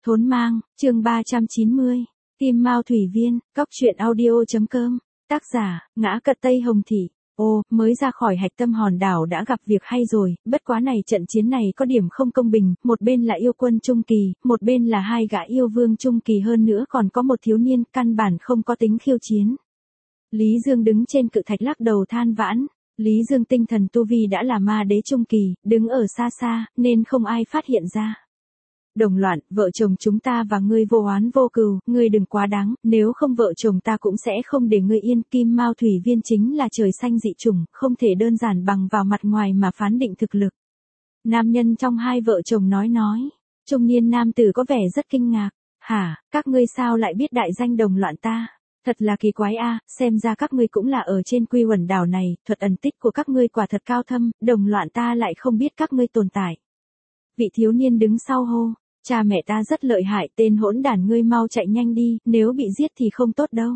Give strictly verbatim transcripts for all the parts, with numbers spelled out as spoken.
Thốn mang, chương ba trăm chín mươi. Kim Mao Thủy Viên, Cóc truyện audio.com. Tác giả, Ngã Cật Tây Hồng Thị. Ô, mới ra khỏi hạch tâm hòn đảo đã gặp việc hay rồi, bất quá này trận chiến này có điểm không công bình, một bên là yêu quân trung kỳ, một bên là hai gã yêu vương trung kỳ, hơn nữa còn có một thiếu niên, căn bản không có tính khiêu chiến. Lý Dương đứng trên cự thạch lắc đầu than vãn. Lý Dương tinh thần tu vi đã là ma đế trung kỳ, đứng ở xa xa, nên không ai phát hiện ra. Đồng Loạn, vợ chồng chúng ta và ngươi vô oán vô cừu, ngươi đừng quá đáng, nếu không vợ chồng ta cũng sẽ không để ngươi yên. Kim Mao Thủy Viên chính là trời xanh dị chủng, không thể đơn giản bằng vào mặt ngoài mà phán định thực lực. Nam nhân trong hai vợ chồng nói nói, trung niên nam tử có vẻ rất kinh ngạc. Hả, các ngươi sao lại biết đại danh Đồng Loạn ta? Thật là kỳ quái a, à, xem ra các ngươi cũng là ở trên Quy Uẩn đảo này, thuật ẩn tích của các ngươi quả thật cao thâm, Đồng Loạn ta lại không biết các ngươi tồn tại. Vị thiếu niên đứng sau hô, cha mẹ ta rất lợi hại, tên hỗn đản ngươi mau chạy nhanh đi, nếu bị giết thì không tốt đâu.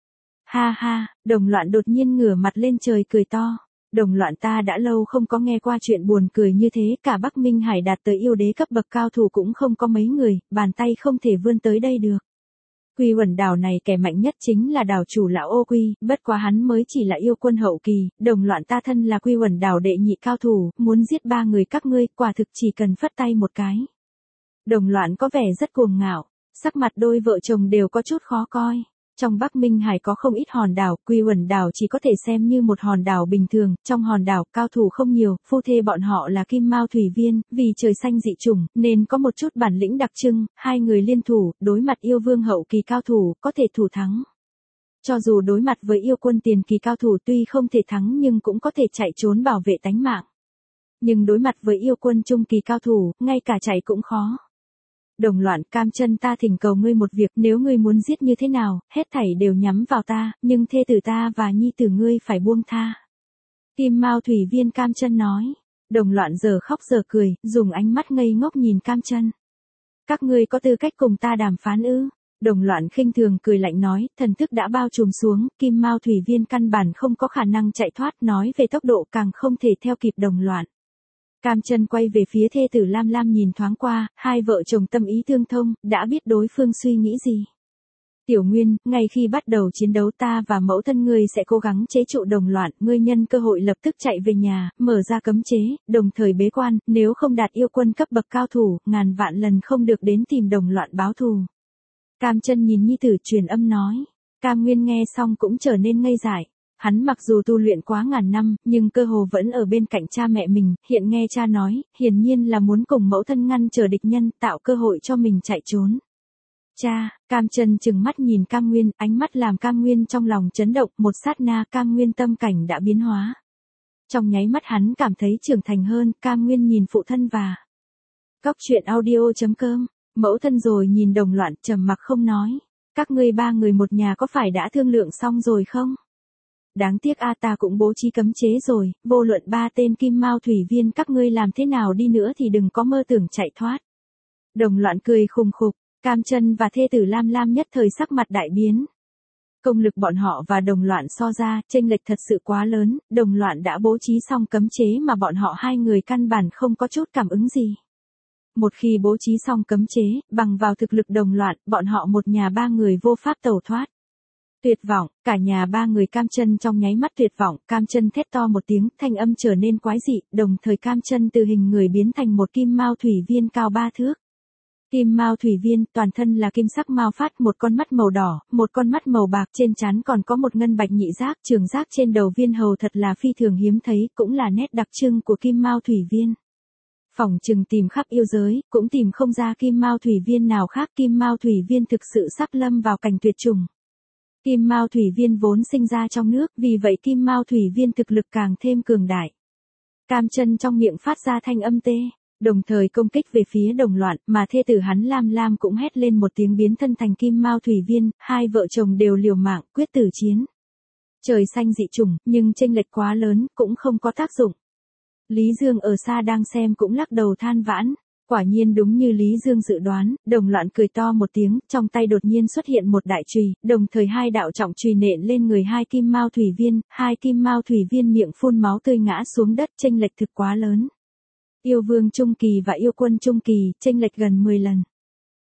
Ha ha, Đồng Loạn đột nhiên ngửa mặt lên trời cười to. Đồng Loạn ta đã lâu không có nghe qua chuyện buồn cười như thế, cả Bắc Minh Hải đạt tới yêu đế cấp bậc cao thủ cũng không có mấy người, bàn tay không thể vươn tới đây được. Quy Uẩn đảo này kẻ mạnh nhất chính là đảo chủ lão Ô Quy, bất quá hắn mới chỉ là yêu quân hậu kỳ, Đồng Loạn ta thân là Quy Uẩn đảo đệ nhị cao thủ, muốn giết ba người các ngươi, quả thực chỉ cần phất tay một cái. Đồng Loạn có vẻ rất cuồng ngạo, sắc mặt đôi vợ chồng đều có chút khó coi. Trong Bắc Minh Hải có không ít hòn đảo, Quy Uẩn đảo chỉ có thể xem như một hòn đảo bình thường, trong hòn đảo cao thủ không nhiều, phu thê bọn họ là Kim Mao Thủy Viên, vì trời xanh dị chủng, nên có một chút bản lĩnh đặc trưng, hai người liên thủ, đối mặt yêu vương hậu kỳ cao thủ, có thể thủ thắng. Cho dù đối mặt với yêu quân tiền kỳ cao thủ tuy không thể thắng nhưng cũng có thể chạy trốn bảo vệ tánh mạng. Nhưng đối mặt với yêu quân trung kỳ cao thủ, ngay cả chạy cũng khó. Đồng Loạn, Cam Chân ta thỉnh cầu ngươi một việc, nếu ngươi muốn giết như thế nào, hết thảy đều nhắm vào ta, nhưng thê tử ta và nhi tử ngươi phải buông tha. Kim Mao Thủy Viên Cam Chân nói. Đồng Loạn giờ khóc giờ cười, dùng ánh mắt ngây ngốc nhìn Cam Chân. Các ngươi có tư cách cùng ta đàm phán ư? Đồng Loạn khinh thường cười lạnh nói, thần thức đã bao trùm xuống, Kim Mao Thủy Viên căn bản không có khả năng chạy thoát, nói về tốc độ càng không thể theo kịp Đồng Loạn. Cam Chân quay về phía thê tử Lam Lam nhìn thoáng qua, hai vợ chồng tâm ý tương thông, đã biết đối phương suy nghĩ gì. Tiểu Nguyên, ngay khi bắt đầu chiến đấu ta và mẫu thân ngươi sẽ cố gắng chế trụ Đồng Loạn, ngươi nhân cơ hội lập tức chạy về nhà, mở ra cấm chế, đồng thời bế quan, nếu không đạt yêu quân cấp bậc cao thủ, ngàn vạn lần không được đến tìm Đồng Loạn báo thù. Cam Chân nhìn nhi tử truyền âm nói. Cam Nguyên nghe xong cũng trở nên ngây dại. Hắn mặc dù tu luyện quá ngàn năm, nhưng cơ hồ vẫn ở bên cạnh cha mẹ mình, hiện nghe cha nói, hiển nhiên là muốn cùng mẫu thân ngăn trở địch nhân, tạo cơ hội cho mình chạy trốn. Cha, Cam Chân trừng mắt nhìn Cam Nguyên, ánh mắt làm Cam Nguyên trong lòng chấn động, một sát na Cam Nguyên tâm cảnh đã biến hóa. Trong nháy mắt hắn cảm thấy trưởng thành hơn, Cam Nguyên nhìn phụ thân và Cóc truyện audio.com, mẫu thân rồi nhìn Đồng Loạn, trầm mặc không nói. Các ngươi ba người một nhà có phải đã thương lượng xong rồi không? Đáng tiếc a ta cũng bố trí cấm chế rồi, vô luận ba tên Kim Mao Thủy Viên các ngươi làm thế nào đi nữa thì đừng có mơ tưởng chạy thoát. Đồng Loạn cười khùng khục, Cam Chân và thê tử Lam Lam nhất thời sắc mặt đại biến. Công lực bọn họ và Đồng Loạn so ra, chênh lệch thật sự quá lớn, Đồng Loạn đã bố trí xong cấm chế mà bọn họ hai người căn bản không có chút cảm ứng gì. Một khi bố trí xong cấm chế, bằng vào thực lực Đồng Loạn, bọn họ một nhà ba người vô pháp tẩu thoát. Tuyệt vọng, cả nhà ba người Cam Chân trong nháy mắt tuyệt vọng, Cam Chân thét to một tiếng, thanh âm trở nên quái dị, đồng thời Cam Chân từ hình người biến thành một Kim Mao Thủy Viên cao ba thước. Kim Mao Thủy Viên, toàn thân là kim sắc mao phát, một con mắt màu đỏ, một con mắt màu bạc, trên trán còn có một ngân bạch nhị giác, trường giác trên đầu viên hầu thật là phi thường hiếm thấy, cũng là nét đặc trưng của Kim Mao Thủy Viên. Phỏng chừng tìm khắp yêu giới, cũng tìm không ra Kim Mao Thủy Viên nào khác, Kim Mao Thủy Viên thực sự sắp lâm vào cảnh tuyệt chủng. Kim Mao Thủy Viên vốn sinh ra trong nước, vì vậy Kim Mao Thủy Viên thực lực càng thêm cường đại. Cam Chân trong miệng phát ra thanh âm tê, đồng thời công kích về phía Đồng Loạn, mà thê tử hắn Lam Lam cũng hét lên một tiếng biến thân thành Kim Mao Thủy Viên, hai vợ chồng đều liều mạng, quyết tử chiến. Trời xanh dị chủng, nhưng chênh lệch quá lớn, cũng không có tác dụng. Lý Dương ở xa đang xem cũng lắc đầu than vãn. Quả nhiên đúng như Lý Dương dự đoán, Đồng Loạn cười to một tiếng, trong tay đột nhiên xuất hiện một đại chùy, đồng thời hai đạo trọng chùy nện lên người hai Kim Mao Thủy Viên, hai Kim Mao Thủy Viên miệng phun máu tươi ngã xuống đất, chênh lệch thực quá lớn. Yêu vương trung kỳ và yêu quân trung kỳ, chênh lệch gần mười lần.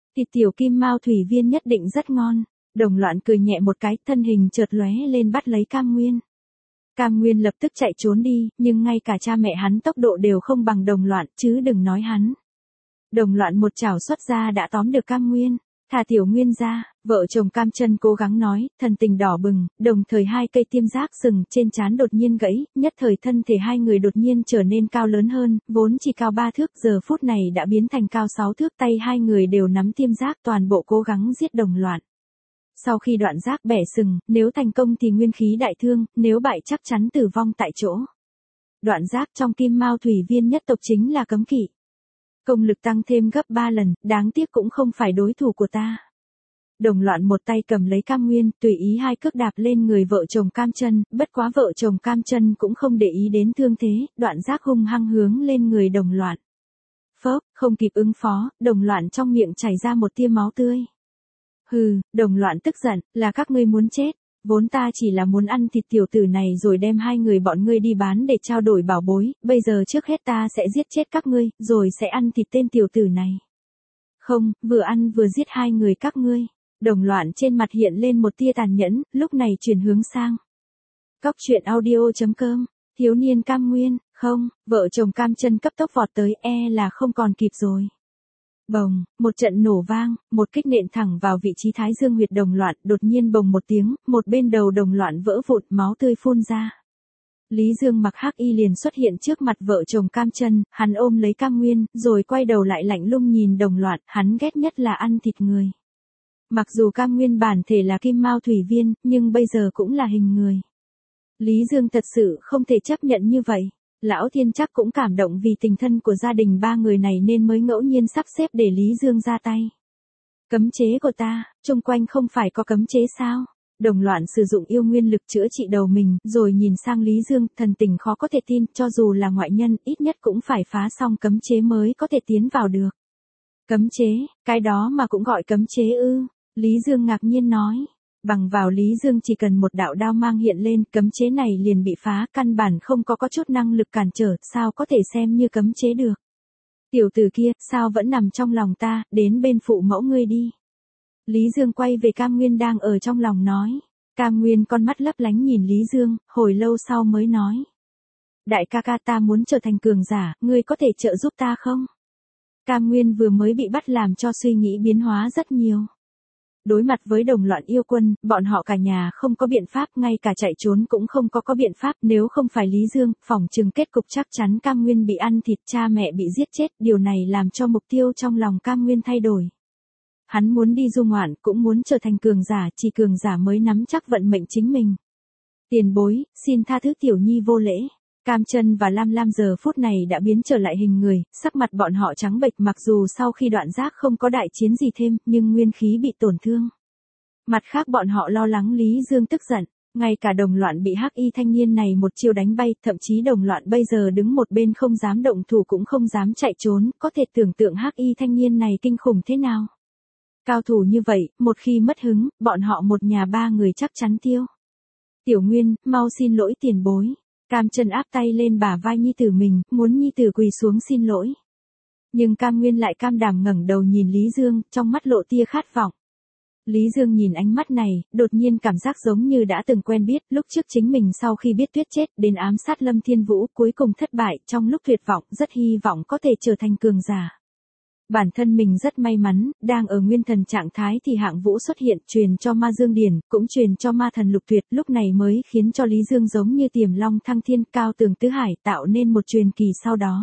Thịt tiểu kim mao thủy viên nhất định rất ngon. Đồng Loạn cười nhẹ một cái, thân hình chợt lóe lên bắt lấy Cam Nguyên. Cam Nguyên lập tức chạy trốn đi, nhưng ngay cả cha mẹ hắn tốc độ đều không bằng Đồng Loạn, chứ đừng nói hắn. Đồng Loạn một chảo xuất ra đã tóm được Cam Nguyên, thả Tiểu Nguyên ra, vợ chồng Cam Chân cố gắng nói, thần tình đỏ bừng, đồng thời hai cây tiêm giác sừng trên trán đột nhiên gãy, nhất thời thân thể hai người đột nhiên trở nên cao lớn hơn, vốn chỉ cao ba thước giờ phút này đã biến thành cao sáu thước, tay hai người đều nắm tiêm giác toàn bộ cố gắng giết Đồng Loạn. Sau khi đoạn giác bẻ sừng, nếu thành công thì nguyên khí đại thương, nếu bại chắc chắn tử vong tại chỗ. Đoạn giác trong kim mao thủy viên nhất tộc chính là cấm kỵ. Công lực tăng thêm gấp ba lần, đáng tiếc cũng không phải đối thủ của ta. Đồng Loạn một tay cầm lấy Cam Nguyên, tùy ý hai cước đạp lên người vợ chồng Cam Chân, bất quá vợ chồng Cam Chân cũng không để ý đến thương thế, đoạn giác hung hăng hướng lên người Đồng Loạn. Phốc, không kịp ứng phó, Đồng Loạn trong miệng chảy ra một tia máu tươi. Hừ, Đồng Loạn tức giận, là các ngươi muốn chết, vốn ta chỉ là muốn ăn thịt tiểu tử này rồi đem hai người bọn ngươi đi bán để trao đổi bảo bối, bây giờ trước hết ta sẽ giết chết các ngươi, rồi sẽ ăn thịt tên tiểu tử này. Không, vừa ăn vừa giết hai người các ngươi. Đồng Loạn trên mặt hiện lên một tia tàn nhẫn, lúc này chuyển hướng sang. Cóc truyện audio chấm com, thiếu niên Cam Nguyên, không, vợ chồng Cam Chân cấp tốc vọt tới, e là không còn kịp rồi. Bồng, một trận nổ vang, một kích nện thẳng vào vị trí thái dương huyệt Đồng Loạn, đột nhiên bồng một tiếng, một bên đầu Đồng Loạn vỡ vụn, máu tươi phun ra. Lý Dương mặc hắc y liền xuất hiện trước mặt vợ chồng Cam Chân, hắn ôm lấy Cam Nguyên, rồi quay đầu lại lạnh lùng nhìn Đồng Loạn, hắn ghét nhất là ăn thịt người. Mặc dù Cam Nguyên bản thể là kim mao thủy viên, nhưng bây giờ cũng là hình người. Lý Dương thật sự không thể chấp nhận như vậy. Lão Thiên chắc cũng cảm động vì tình thân của gia đình ba người này nên mới ngẫu nhiên sắp xếp để Lý Dương ra tay. Cấm chế của ta, xung quanh không phải có cấm chế sao? Đồng Loạn sử dụng yêu nguyên lực chữa trị đầu mình, rồi nhìn sang Lý Dương, thần tình khó có thể tin, cho dù là ngoại nhân, ít nhất cũng phải phá xong cấm chế mới có thể tiến vào được. Cấm chế, cái đó mà cũng gọi cấm chế ư? Lý Dương ngạc nhiên nói. Bằng vào Lý Dương chỉ cần một đạo đao mang hiện lên, cấm chế này liền bị phá, căn bản không có có chút năng lực cản trở, sao có thể xem như cấm chế được. Tiểu tử kia, sao vẫn nằm trong lòng ta, đến bên phụ mẫu ngươi đi. Lý Dương quay về Cam Nguyên đang ở trong lòng nói. Cam Nguyên con mắt lấp lánh nhìn Lý Dương, hồi lâu sau mới nói. Đại ca ca, ta muốn trở thành cường giả, ngươi có thể trợ giúp ta không? Cam Nguyên vừa mới bị bắt làm cho suy nghĩ biến hóa rất nhiều. Đối mặt với Đồng Loạn yêu quân, bọn họ cả nhà không có biện pháp, ngay cả chạy trốn cũng không có có biện pháp, nếu không phải Lý Dương, phỏng chừng kết cục chắc chắn Cam Nguyên bị ăn thịt, cha mẹ bị giết chết, điều này làm cho mục tiêu trong lòng Cam Nguyên thay đổi. Hắn muốn đi du ngoạn, cũng muốn trở thành cường giả, chỉ cường giả mới nắm chắc vận mệnh chính mình. Tiền bối, xin tha thứ tiểu nhi vô lễ. Cam Chân và Lam Lam giờ phút này đã biến trở lại hình người, sắc mặt bọn họ trắng bệch, mặc dù sau khi đoạn giác không có đại chiến gì thêm, nhưng nguyên khí bị tổn thương. Mặt khác bọn họ lo lắng Lý Dương tức giận, ngay cả Đồng Loạn bị hắc y thanh niên này một chiêu đánh bay, thậm chí Đồng Loạn bây giờ đứng một bên không dám động thủ cũng không dám chạy trốn, có thể tưởng tượng hắc y thanh niên này kinh khủng thế nào. Cao thủ như vậy, một khi mất hứng, bọn họ một nhà ba người chắc chắn tiêu. Tiểu Nguyên, mau xin lỗi tiền bối. Cam Chân áp tay lên bả vai nhi tử mình, muốn nhi tử quỳ xuống xin lỗi. Nhưng Cam Nguyên lại cam đảm ngẩng đầu nhìn Lý Dương, trong mắt lộ tia khát vọng. Lý Dương nhìn ánh mắt này, đột nhiên cảm giác giống như đã từng quen biết, lúc trước chính mình sau khi biết Tuyết chết, đến ám sát Lâm Thiên Vũ, cuối cùng thất bại, trong lúc tuyệt vọng, rất hy vọng có thể trở thành cường giả. Bản thân mình rất may mắn, đang ở nguyên thần trạng thái thì Hạng Vũ xuất hiện, truyền cho Ma Dương Điển, cũng truyền cho Ma Thần Lục Tuyệt, lúc này mới khiến cho Lý Dương giống như tiềm long thăng thiên, cao tường tứ hải, tạo nên một truyền kỳ sau đó.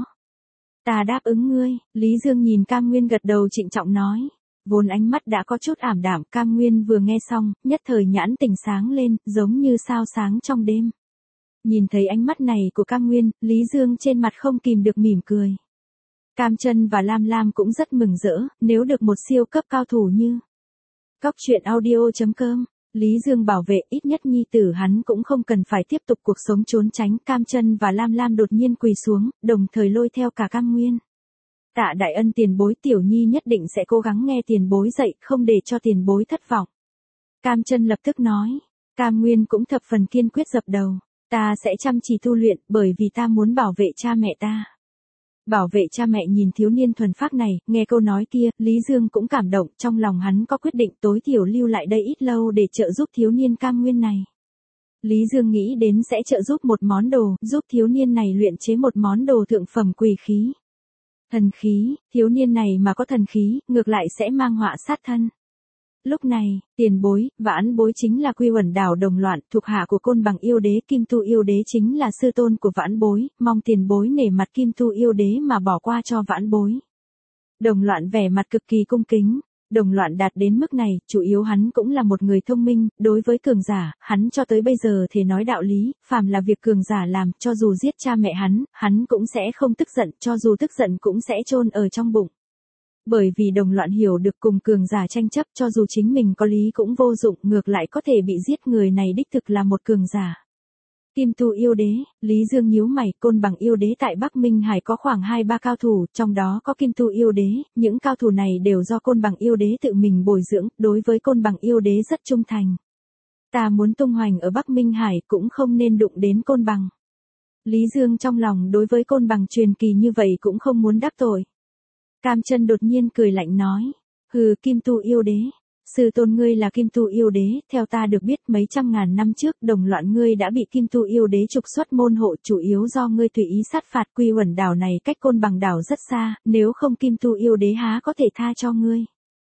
Ta đáp ứng ngươi. Lý Dương nhìn Cam Nguyên gật đầu trịnh trọng nói. Vốn ánh mắt đã có chút ảm đạm, Cam Nguyên vừa nghe xong, nhất thời nhãn tỉnh sáng lên, giống như sao sáng trong đêm. Nhìn thấy ánh mắt này của Cam Nguyên, Lý Dương trên mặt không kìm được mỉm cười. Cam Chân và Lam Lam cũng rất mừng rỡ, nếu được một siêu cấp cao thủ như. Cóc truyện audio chấm com, Lý Dương bảo vệ, ít nhất nhi tử hắn cũng không cần phải tiếp tục cuộc sống trốn tránh. Cam Chân và Lam Lam đột nhiên quỳ xuống, đồng thời lôi theo cả Cam Nguyên. Tạ đại ân tiền bối, tiểu nhi nhất định sẽ cố gắng nghe tiền bối dạy, không để cho tiền bối thất vọng. Cam Chân lập tức nói. Cam Nguyên cũng thập phần kiên quyết dập đầu. Ta sẽ chăm chỉ tu luyện, bởi vì ta muốn bảo vệ cha mẹ ta. Bảo vệ cha mẹ nhìn thiếu niên thuần phác này, nghe câu nói kia, Lý Dương cũng cảm động, trong lòng hắn có quyết định tối thiểu lưu lại đây ít lâu để trợ giúp thiếu niên cam nguyên này. Lý Dương nghĩ đến sẽ trợ giúp một món đồ, giúp thiếu niên này luyện chế một món đồ thượng phẩm quỷ khí. Thần khí, thiếu niên này mà có thần khí, ngược lại sẽ mang họa sát thân. Lúc này, tiền bối, vãn bối chính là Quy Uẩn Đảo Đồng Loạn, thuộc hạ của Côn Bằng yêu đế, Kim Tu yêu đế chính là sư tôn của vãn bối, mong tiền bối nể mặt Kim Tu yêu đế mà bỏ qua cho vãn bối. Đồng Loạn vẻ mặt cực kỳ cung kính. Đồng Loạn đạt đến mức này, chủ yếu hắn cũng là một người thông minh, đối với cường giả, hắn cho tới bây giờ thể nói đạo lý, phàm là việc cường giả làm, cho dù giết cha mẹ hắn, hắn cũng sẽ không tức giận, cho dù tức giận cũng sẽ chôn ở trong bụng. Bởi vì Đồng Loạn hiểu được cùng cường giả tranh chấp, cho dù chính mình có lý cũng vô dụng, ngược lại có thể bị giết, người này đích thực là một cường giả. Kim Tu yêu đế, Lý Dương nhíu mày, Côn Bằng yêu đế tại Bắc Minh Hải có khoảng hai ba cao thủ, trong đó có Kim Tu yêu đế, những cao thủ này đều do Côn Bằng yêu đế tự mình bồi dưỡng, đối với Côn Bằng yêu đế rất trung thành. Ta muốn tung hoành ở Bắc Minh Hải cũng không nên đụng đến Côn Bằng. Lý Dương trong lòng đối với Côn Bằng truyền kỳ như vậy cũng không muốn đắc tội. Cam Chân đột nhiên cười lạnh nói, hừ, Kim Tu yêu đế. Sư tôn ngươi là Kim Tu yêu đế, theo ta được biết mấy trăm ngàn năm trước Đồng Loạn ngươi đã bị Kim Tu yêu đế trục xuất môn hộ, chủ yếu do ngươi tùy ý sát phạt. Quy Uẩn Đảo này cách Côn Bằng đảo rất xa, nếu không Kim Tu yêu đế há có thể tha cho ngươi.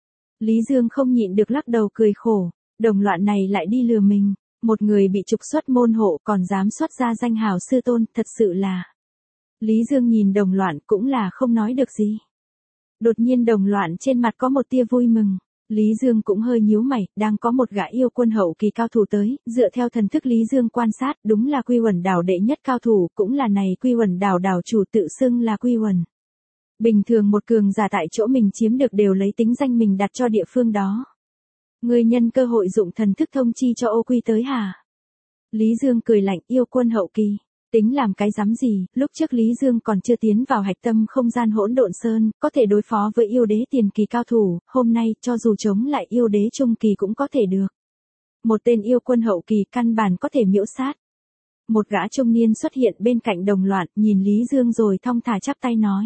Lý Dương không nhịn được lắc đầu cười khổ, Đồng Loạn này lại đi lừa mình, một người bị trục xuất môn hộ còn dám xuất ra danh hào sư tôn, thật sự là. Lý Dương nhìn Đồng Loạn cũng là không nói được gì. Đột nhiên Đồng Loạn trên mặt có một tia vui mừng. Lý Dương cũng hơi nhíu mày, đang có một gã yêu quân hậu kỳ cao thủ tới, dựa theo thần thức Lý Dương quan sát, đúng là Quy Uẩn Đảo đệ nhất cao thủ, cũng là này Quy Uẩn Đảo đảo chủ tự xưng là Quy Uẩn. Bình thường một cường giả tại chỗ mình chiếm được đều lấy tính danh mình đặt cho địa phương đó. Người nhân cơ hội dụng thần thức thông chi cho ô quy tới hả? Lý Dương cười lạnh, yêu quân hậu kỳ. Tính làm cái rắm gì, lúc trước Lý Dương còn chưa tiến vào hạch tâm không gian hỗn độn sơn, có thể đối phó với yêu đế tiền kỳ cao thủ, hôm nay cho dù chống lại yêu đế trung kỳ cũng có thể được. Một tên yêu quân hậu kỳ căn bản có thể miễu sát. Một gã trung niên xuất hiện bên cạnh Đồng Loạn, nhìn Lý Dương rồi thong thả chắp tay nói.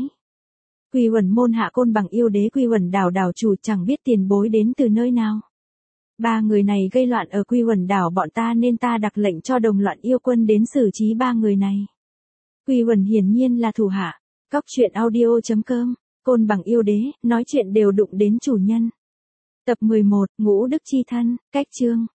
Quy Uẩn môn hạ Côn Bằng yêu đế, Quy Uẩn đảo đảo chủ, chẳng biết tiền bối đến từ nơi nào. Ba người này gây loạn ở Quy Uẩn đảo bọn ta nên ta đặc lệnh cho Đồng Loạn yêu quân đến xử trí ba người này. Quy Uẩn hiển nhiên là thủ hạ. Cóc truyện audio chấm com, Côn Bằng yêu đế, nói chuyện đều đụng đến chủ nhân. Tập mười một, Ngũ Đức Chi Thân, cách chương.